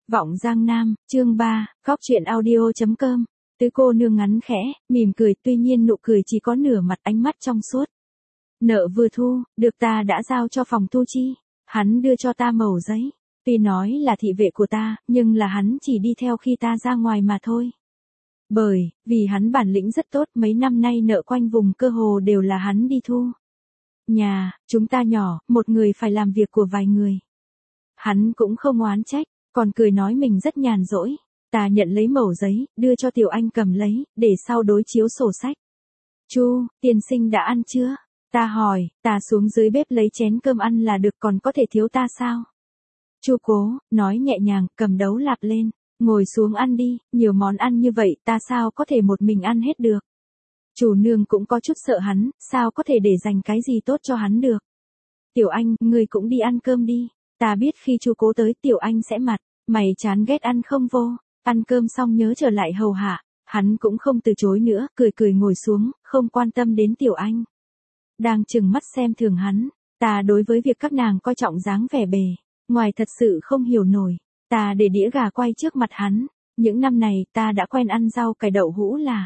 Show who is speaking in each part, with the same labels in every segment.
Speaker 1: Vọng Giang Nam, chương 3, Góc truyện audio.com. Tứ cô nương ngắn khẽ, mỉm cười, tuy nhiên nụ cười chỉ có nửa mặt, ánh mắt trong suốt. Nợ vừa thu, được ta đã giao cho phòng thu chi. Hắn đưa cho ta mẩu giấy. Tuy nói là thị vệ của ta, nhưng là hắn chỉ đi theo khi ta ra ngoài mà thôi. Bởi vì hắn bản lĩnh rất tốt, mấy năm nay nợ quanh vùng cơ hồ đều là hắn đi thu. Nhà, chúng ta nhỏ, một người phải làm việc của vài người. Hắn cũng không oán trách, còn cười nói mình rất nhàn rỗi. Ta nhận lấy mẩu giấy, đưa cho Tiểu Anh cầm lấy, để sau đối chiếu sổ sách. Chu, tiên sinh đã ăn chưa? Ta hỏi, ta xuống dưới bếp lấy chén cơm ăn là được, còn có thể thiếu ta sao? Chu Cố, nói nhẹ nhàng, cầm đấu lạp lên, ngồi xuống ăn đi, nhiều món ăn như vậy ta sao có thể một mình ăn hết được. Chủ nương cũng có chút sợ hắn, sao có thể để dành cái gì tốt cho hắn được. Tiểu Anh, ngươi cũng đi ăn cơm đi. Ta biết khi Chu Cố tới Tiểu Anh sẽ mặt mày chán ghét ăn không vô, ăn cơm xong nhớ trở lại hầu hạ, hắn cũng không từ chối nữa, cười cười ngồi xuống, không quan tâm đến Tiểu Anh. Đang chừng mắt xem thường hắn, ta đối với việc các nàng coi trọng dáng vẻ bề ngoài thật sự không hiểu nổi, ta để đĩa gà quay trước mặt hắn, những năm này ta đã quen ăn rau cải đậu hũ là.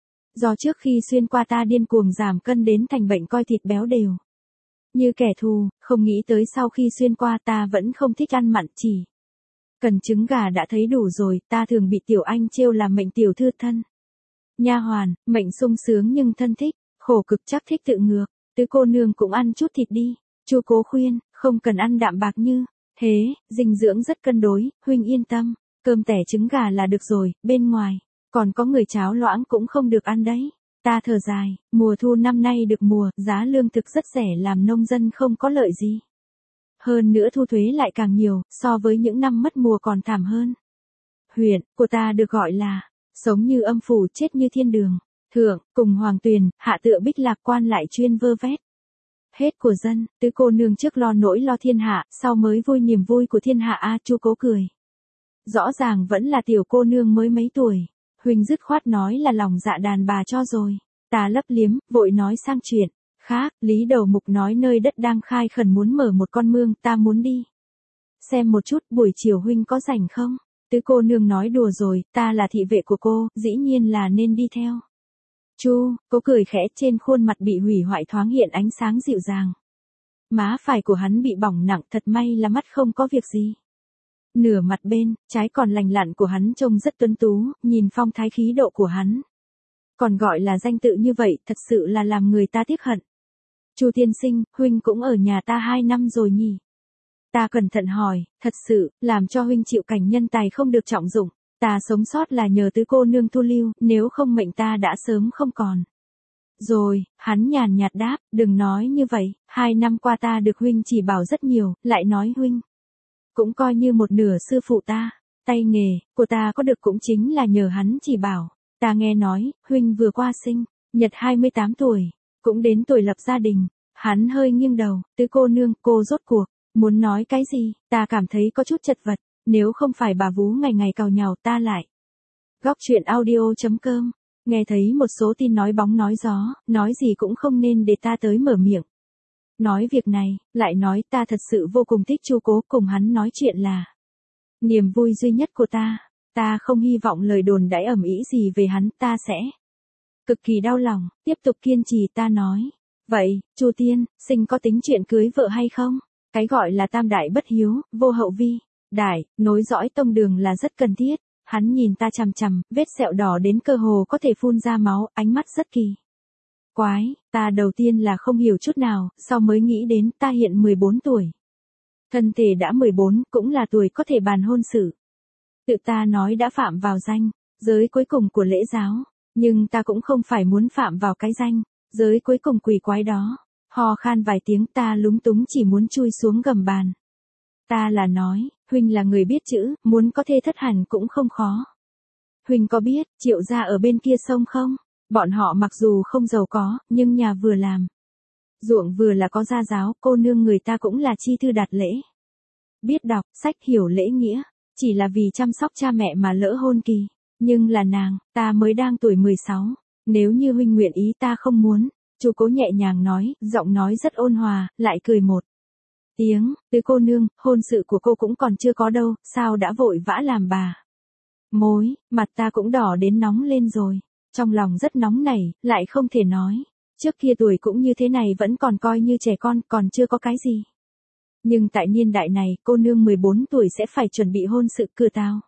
Speaker 1: Do trước khi xuyên qua ta điên cuồng giảm cân đến thành bệnh coi thịt béo đều. Như kẻ thù, không nghĩ tới sau khi xuyên qua ta vẫn không thích ăn mặn, chỉ cần trứng gà đã thấy đủ rồi, ta thường bị Tiểu Anh trêu là mệnh tiểu thư thân. Nha hoàn, mệnh sung sướng nhưng thân thích, khổ cực chắc thích tự ngược, tứ cô nương cũng ăn chút thịt đi. Chu Cố khuyên, không cần ăn đạm bạc như thế, dinh dưỡng rất cân đối, huynh yên tâm, cơm tẻ trứng gà là được rồi, bên ngoài còn có người cháo loãng cũng không được ăn đấy. Ta thở dài, mùa thu năm nay được mùa, giá lương thực rất rẻ làm nông dân không có lợi gì. Hơn nữa thu thuế lại càng nhiều, so với những năm mất mùa còn thảm hơn. Huyện của ta được gọi là sống như âm phủ chết như thiên đường. Thượng, cùng Hoàng Tuyền, hạ tựa Bích Lạc, quan lại chuyên vơ vét hết của dân, tứ cô nương trước lo nỗi lo thiên hạ, sau mới vui niềm vui của thiên hạ. A Chu Cố cười. Rõ ràng vẫn là tiểu cô nương mới mấy tuổi. Huynh dứt khoát nói là lòng dạ đàn bà cho rồi. Ta lấp liếm, vội nói sang chuyện khác. Lý Đầu Mục nói nơi đất đang khai khẩn muốn mở một con mương, ta muốn đi xem một chút, buổi chiều huynh có rảnh không? Tứ cô nương nói đùa rồi, ta là thị vệ của cô, dĩ nhiên là nên đi theo. Chu Cố cười khẽ, trên khuôn mặt bị hủy hoại thoáng hiện ánh sáng dịu dàng. Má phải của hắn bị bỏng nặng, thật may là mắt không có việc gì. Nửa mặt bên trái còn lành lặn của hắn trông rất tuấn tú, nhìn phong thái khí độ của hắn. Còn gọi là danh tự như vậy, thật sự là làm người ta tiếc hận. Chu tiên sinh, huynh cũng ở nhà ta 2 năm rồi nhỉ? Ta cẩn thận hỏi, thật sự, làm cho huynh chịu cảnh nhân tài không được trọng dụng. Ta sống sót là nhờ tứ cô nương thu lưu, nếu không mệnh ta đã sớm không còn. Rồi, hắn nhàn nhạt đáp, đừng nói như vậy, 2 năm qua ta được huynh chỉ bảo rất nhiều, lại nói huynh cũng coi như một nửa sư phụ ta. Tay nghề của ta có được cũng chính là nhờ hắn chỉ bảo. Ta nghe nói, huynh vừa qua sinh nhật 28 tuổi, cũng đến tuổi lập gia đình. Hắn hơi nghiêng đầu, tứ cô nương, cô rốt cuộc muốn nói cái gì? Ta cảm thấy có chút chật vật, nếu không phải bà vú ngày ngày càu nhàu ta lại. Góc truyện audio.com. Nghe thấy một số tin nói bóng nói gió, nói gì cũng không nên để ta tới mở miệng. Nói việc này, lại nói ta thật sự vô cùng thích Chu Cố, cùng hắn nói chuyện là niềm vui duy nhất của ta. Ta không hy vọng lời đồn đãi ầm ĩ gì về hắn, ta sẽ cực kỳ đau lòng. Tiếp tục kiên trì, ta nói. Vậy, Chu tiên sinh có tính chuyện cưới vợ hay không? Cái gọi là tam đại bất hiếu, vô hậu vi đại, nối dõi tông đường là rất cần thiết. Hắn nhìn ta chằm chằm, vết sẹo đỏ đến cơ hồ có thể phun ra máu, ánh mắt rất kỳ quái. Ta đầu tiên là không hiểu chút nào, sau mới nghĩ đến ta hiện 14 tuổi. Thân thể đã 14, cũng là tuổi có thể bàn hôn sự. Tự ta nói đã phạm vào danh giới cuối cùng của lễ giáo, nhưng ta cũng không phải muốn phạm vào cái danh giới cuối cùng quỷ quái đó. Ho khan vài tiếng, ta lúng túng chỉ muốn chui xuống gầm bàn. Ta là nói, huynh là người biết chữ, muốn có thê thất hẳn cũng không khó. Huynh có biết Triệu gia ở bên kia sông không? Bọn họ mặc dù không giàu có, nhưng nhà vừa làm ruộng vừa là có gia giáo, cô nương người ta cũng là chi thư đạt lễ. Biết đọc sách, hiểu lễ nghĩa, chỉ là vì chăm sóc cha mẹ mà lỡ hôn kỳ. Nhưng là nàng, ta mới đang tuổi 16, nếu như huynh nguyện ý ta không muốn. Chu Cố nhẹ nhàng nói, giọng nói rất ôn hòa, lại cười một tiếng, Tứ cô nương, hôn sự của cô cũng còn chưa có đâu, sao đã vội vã làm bà? Mối, mặt ta cũng đỏ đến nóng lên rồi. Trong lòng rất nóng nảy, lại không thể nói. Trước kia tuổi cũng như thế này vẫn còn coi như trẻ con, còn chưa có cái gì. Nhưng tại niên đại này, cô nương 14 tuổi sẽ phải chuẩn bị hôn sự cửa tao.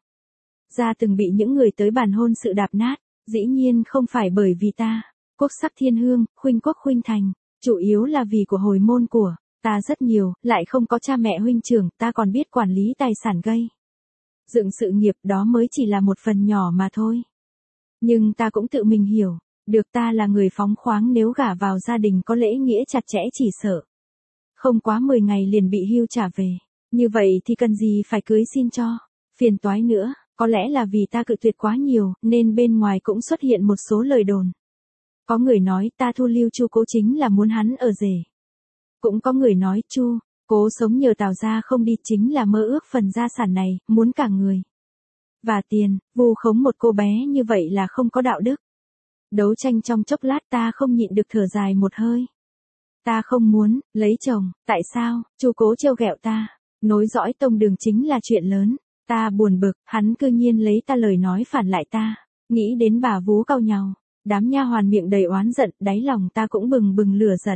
Speaker 1: Ra từng bị những người tới bàn hôn sự đạp nát, dĩ nhiên không phải bởi vì ta. Quốc sắc thiên hương, khuynh quốc khuynh thành, chủ yếu là vì của hồi môn của ta rất nhiều, lại không có cha mẹ huynh trưởng, ta còn biết quản lý tài sản gây dựng sự nghiệp, đó mới chỉ là một phần nhỏ mà thôi. Nhưng ta cũng tự mình hiểu, được ta là người phóng khoáng, nếu gả vào gia đình có lễ nghĩa chặt chẽ chỉ sợ không quá 10 ngày liền bị hưu trả về. Như vậy thì cần gì phải cưới xin cho phiền toái nữa. Có lẽ là vì ta cự tuyệt quá nhiều, nên bên ngoài cũng xuất hiện một số lời đồn. Có người nói ta thu lưu Chu Cố chính là muốn hắn ở rể. Cũng có người nói Chu Cố sống nhờ Tào gia không đi chính là mơ ước phần gia sản này, muốn cả người và tiền, vu khống một cô bé như vậy là không có đạo đức. Đấu tranh trong chốc lát ta không nhịn được thở dài một hơi. Ta không muốn lấy chồng, tại sao? Chu Cố trêu ghẹo ta, nối dõi tông đường chính là chuyện lớn. Ta buồn bực, hắn cư nhiên lấy ta lời nói phản lại ta. Nghĩ đến bà vú cau nhàu, đám nha hoàn miệng đầy oán giận, đáy lòng ta cũng bừng bừng lửa giận.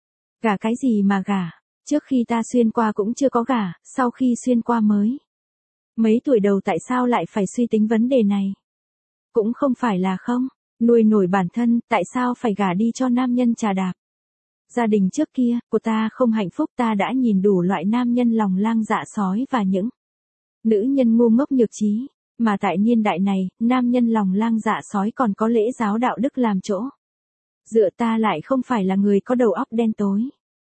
Speaker 1: Gả cái gì mà gả? Trước khi ta xuyên qua cũng chưa có gả, sau khi xuyên qua mới. Mấy tuổi đầu tại sao lại phải suy tính vấn đề này? Cũng không phải là không nuôi nổi bản thân, tại sao phải gả đi cho nam nhân trà đạp? Gia đình trước kia của ta không hạnh phúc, ta đã nhìn đủ loại nam nhân lòng lang dạ sói và những nữ nhân ngu ngốc nhược trí, mà tại niên đại này, nam nhân lòng lang dạ sói còn có lễ giáo đạo đức làm chỗ dựa, ta lại không phải là người có đầu óc đen tối.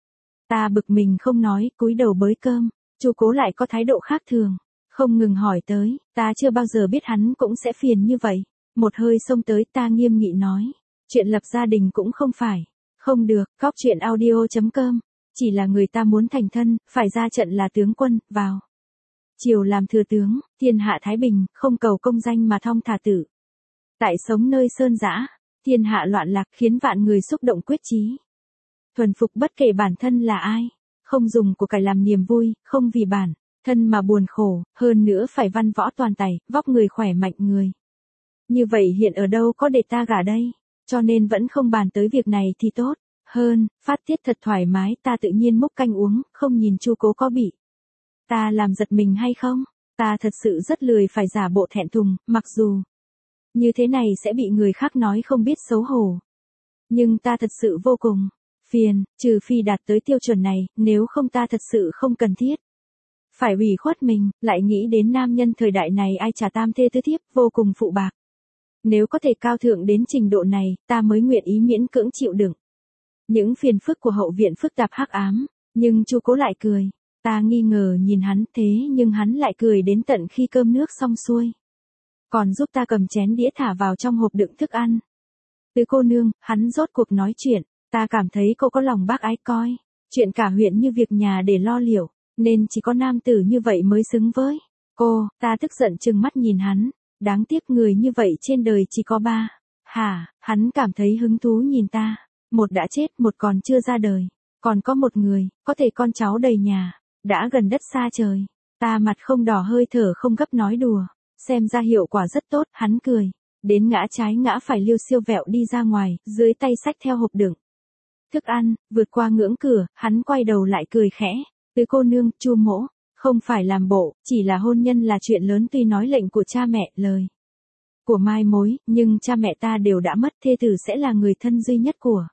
Speaker 1: Ta bực mình không nói, cúi đầu bới cơm. Chu Cố lại có thái độ khác thường, không ngừng hỏi tới, ta chưa bao giờ biết hắn cũng sẽ phiền như vậy. Một hơi xông tới, ta nghiêm nghị nói, chuyện lập gia đình cũng không phải không được. Cóc truyện audio.com, chỉ là người ta muốn thành thân, phải ra trận là tướng quân, vào chiều làm thừa tướng, thiên hạ thái bình, không cầu công danh mà thong thả tử. Tại sống nơi sơn dã, thiên hạ loạn lạc, khiến vạn người xúc động quyết chí. Thuần phục bất kể bản thân là ai, không dùng của cải làm niềm vui, không vì bản thân mà buồn khổ, hơn nữa phải văn võ toàn tài, vóc người khỏe mạnh người. Như vậy hiện ở đâu có để ta gả đây, cho nên vẫn không bàn tới việc này thì tốt hơn. Phát tiết thật thoải mái, ta tự nhiên múc canh uống, không nhìn Chu Cố có bị ta làm giật mình hay không. Ta thật sự rất lười phải giả bộ thẹn thùng, mặc dù như thế này sẽ bị người khác nói không biết xấu hổ. Nhưng ta thật sự vô cùng phiền, trừ phi đạt tới tiêu chuẩn này, nếu không ta thật sự không cần thiết phải ủy khuất mình. Lại nghĩ đến nam nhân thời đại này ai trả tam thê tứ thiếp, vô cùng phụ bạc. Nếu có thể cao thượng đến trình độ này, ta mới nguyện ý miễn cưỡng chịu đựng những phiền phức của hậu viện phức tạp hắc ám. Nhưng Chu Cố lại cười. Ta nghi ngờ nhìn hắn, thế nhưng hắn lại cười đến tận khi cơm nước xong xuôi, còn giúp ta cầm chén đĩa thả vào trong hộp đựng thức ăn. Tứ cô nương, hắn rốt cuộc nói chuyện, ta cảm thấy cô có lòng bác ái coi. Chuyện cả huyện như việc nhà để lo liệu, nên chỉ có nam tử như vậy mới xứng với cô. Ta tức giận trừng mắt nhìn hắn, đáng tiếc người như vậy trên đời chỉ có ba. Hả? Hắn cảm thấy hứng thú nhìn ta. Một đã chết, một còn chưa ra đời, còn có một người, có thể con cháu đầy nhà, đã gần đất xa trời. Ta mặt không đỏ hơi thở không gấp nói đùa, xem ra hiệu quả rất tốt. Hắn cười, đến ngã trái ngã phải liêu siêu vẹo đi ra ngoài, dưới tay xách theo hộp đựng thức ăn. Vượt qua ngưỡng cửa, hắn quay đầu lại cười khẽ. Tứ cô nương, Chu mỗ không phải làm bộ, chỉ là hôn nhân là chuyện lớn, tuy nói lệnh của cha mẹ, lời của mai mối, nhưng cha mẹ ta đều đã mất, thê tử sẽ là người thân duy nhất của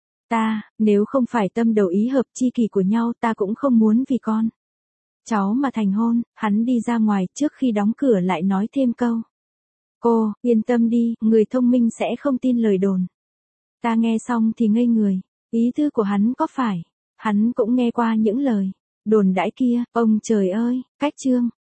Speaker 1: ta. Nếu không phải tâm đầu ý hợp chi kỷ của nhau, ta cũng không muốn vì con cháu mà thành hôn. Hắn đi ra ngoài, trước khi đóng cửa lại nói thêm câu, cô yên tâm đi, người thông minh sẽ không tin lời đồn. Ta nghe xong thì ngây người, ý tư của hắn có phải hắn cũng nghe qua những lời đồn đãi kia? Ông trời ơi, cách chương